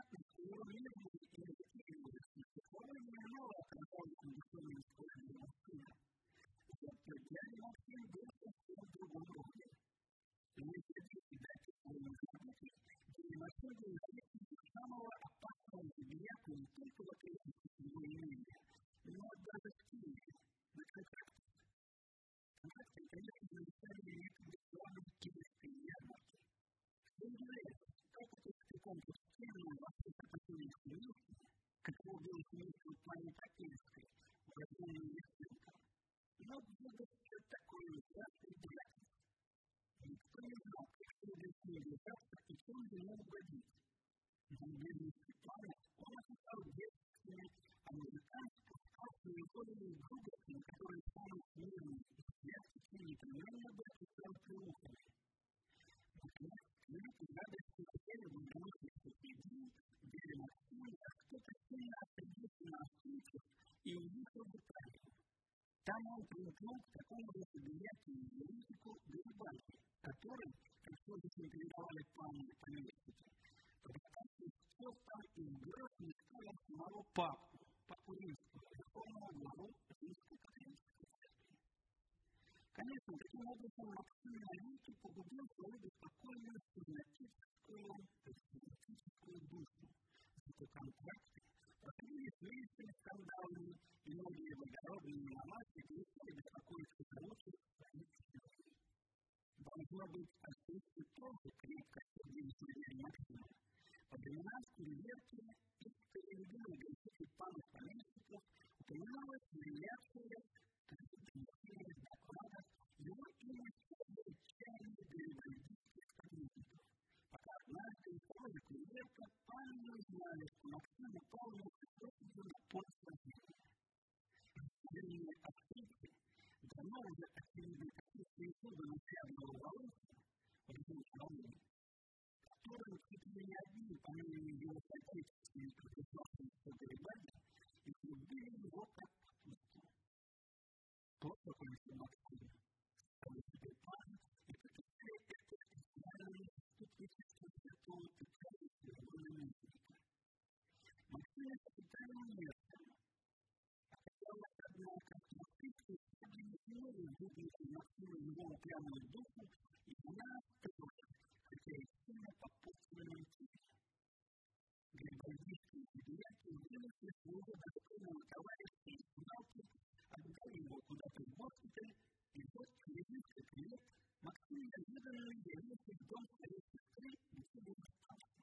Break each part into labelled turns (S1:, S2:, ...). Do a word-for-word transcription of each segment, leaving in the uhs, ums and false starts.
S1: понятно, что его нервные и эффективные психологи мало оказались недостойными использования сына. Зато дядя Максим был совсем в другом роде. Ему сердце дать своему работе, дядя Максим был зависимым от самого опасного зверя не только в окрестностях его имения, но даже в Киеве, на контрактах. Контракты, конечно, завершали некогда славной киевской ярмарки. Что удивляется, только после конкурса «Киевного» во всех отношениях семейства, каково было семейство Пани Такельской, урожденной Ясенко, но было все такое ужасное издевательство. Никто не знал, как следует с ней держаться и чем же ему угодить. За бедной Светланы он описал детственной, а музыкант спускал свои головы грубостям, которые самые смирные и я в течение непременно бы описал приухами. Наконец, к великой радости хотели бы домашних соседей, дядя Максим, а кто-то сильно осадился на встречу и уехал в Италию. Там он примкнул к такому же собиятию юридику Гарибальди, который, как позже передавали пане помещики, подготовил все там и вброс не ставил самого папу, папу римского, верховного главу Римской католической церкви. Конечно, таким образом Максим навеки погубил свою беспокойную сигнатическую, сигнатическую душу. Зато контракты проходили слишком скандалами, и многие благородные монахи перестали беспокоиться за лучших своих семей. Должно быть, отсутствие тоже крепко сердечной веры Максима. По временам Кириверки и Кириверки грехи панов помещиков упоминалась реляция, принесение доклада, его имя стало отчаяние гарибальдийских союзников. Пока однажды и тоже Кириверка паны не узнали, что Максим упал на ситуацию на пол сражения. Разделение австрийцы давно уже очевидно какие-то исходы начального Волосия, Волосия, которым чуть ли не одни, по мнению его соотечественников, изложенных Гарибальди, и любили его как потомство. Плохо кончил Максим. Стали теперь паны, и подписали это специальное заступничество святого Петра и своего наместника. Максим это специально место. Оказалось, однако, что австрийские судьи не смогли выдвинуть Максима его упрямую душу, и она тоже, хотя и сильно попутствовала теле. Гарибальдийские судьяки вынесли своего достойного товарища из Суналки, отдали его куда-то в госпиталь, и вот через несколько лет Максим неожиданно явился в дом своей сестры, где был остался.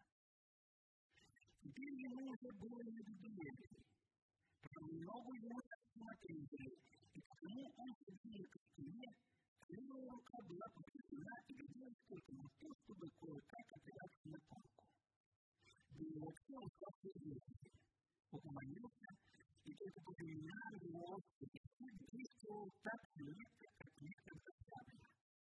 S1: Теперь ему уже было не до дуэли. Много ему смотрели, и потому он сидел к стене, левая рука была подведена и глядела только на то, чтобы кое-как опираться на палку. Да и вообще он стал серьезным, угомонился, и только по временам его острый язык действовал так легко, как некогда сами.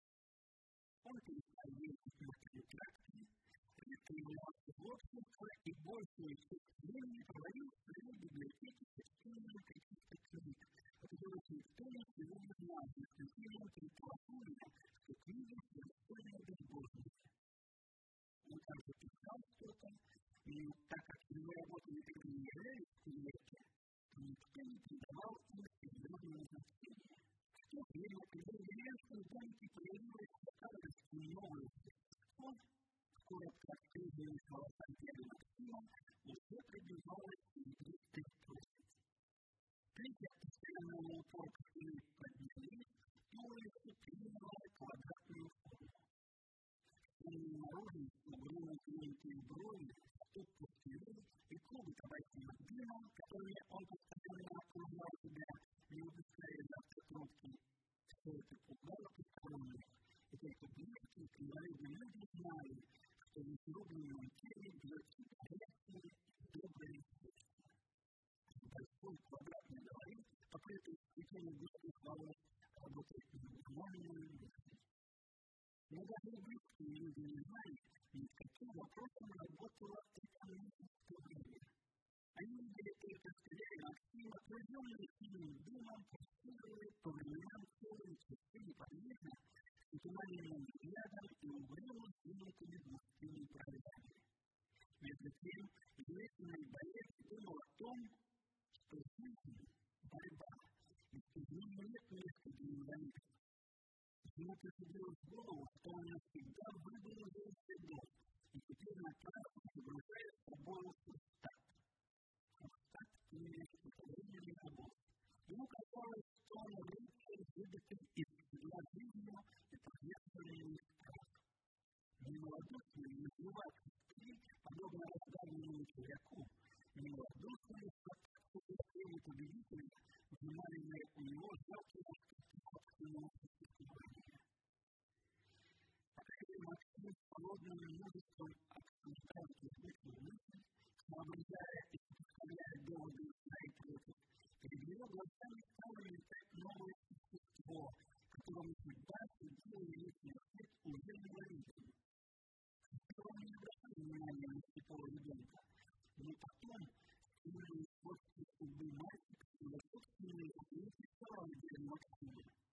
S1: Он перестал ездить на контракты, перестал в общество и большую часть времени проводил в своей библиотеке с чтением каких-то книг, о которых никто ничего не знал, за исключением предположения, что книги совершенно безбожности. Он также писал что-то, и так как его работы никогда не являлись книгами, то никто не придавал им серьезного значения. В то время, когда в деревенском домике появилось показывается новое существо, скоро открытые слова Сантьяго Максима уже прибежалось и триста площадь. Третья постоянного упорка и поднялись, и улица приняла квадратную форму. Самые наружности, угрюмые клиники брови, ступку стены и клубы табачного дыма, которыми он постоянно окружал себя, не выпуская из автокрутки. Все это пугало посторонних, и только близкие к инвалидным люди знали, что в изрубленном теле бьется горячее и доброе сердце. В большой квадратной голове, покрытой сплетением густых волос, работает неугомонная мысль. Но даже и близкие люди не знали, над каким вопросом работала эта мысль в то время. Они видели только скорее Максима, окруженный синим дымом, посчитывая по временам целые часы неподвижно, с туманным взглядом и угрюмо синими густыми бровями. Между тем, известный боец думал о том, что жизнь – борьба, и что в ней нет места для инвалидов. Ему приходило в голову, что он навсегда выбыл из этих рядов, и теперь напрасно загружает с собой сустав. Сустав имеет поколение работы. Ему казалось, что он рычит выбитым из седла жизнью и подвешенным страх. Немалодушный и назывательный, подобно раздавленному червяку, немалодушный, что так победителя, внимание у него жалкого собственного существования. Пока Максим с холодным мужеством обсуждает избытную мысль, соображая и представляя доводы за и против, перед его глазами стало мелькать новое существо, которому судьба судила великий свет уже инвалидом. Сначала он не обратил внимания на слепого ребенка, но потом, сильные кости судьбы мальчика, его собственные руки стали перед Максимом.